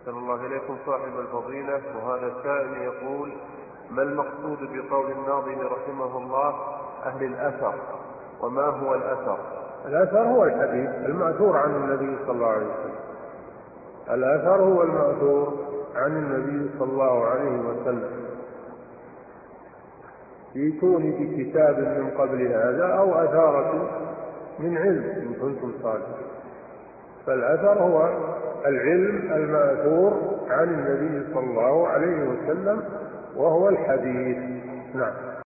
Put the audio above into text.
أحسن الله إليكم صاحب الفضيلة. وهذا السائل يقول: ما المقصود بقول الناظم رحمه الله أهل الأثر، وما هو الأثر؟ الأثر هو الحديث المأثور عن النبي صلى الله عليه وسلم. الأثر هو المأثور عن النبي صلى الله عليه وسلم. ائتوني بكتاب من قبل هذا أو أثارة من علم إن كنتم صادقين. فالأثر هو العلم المأثور عن النبي صلى الله عليه وسلم وهو الحديث. نعم.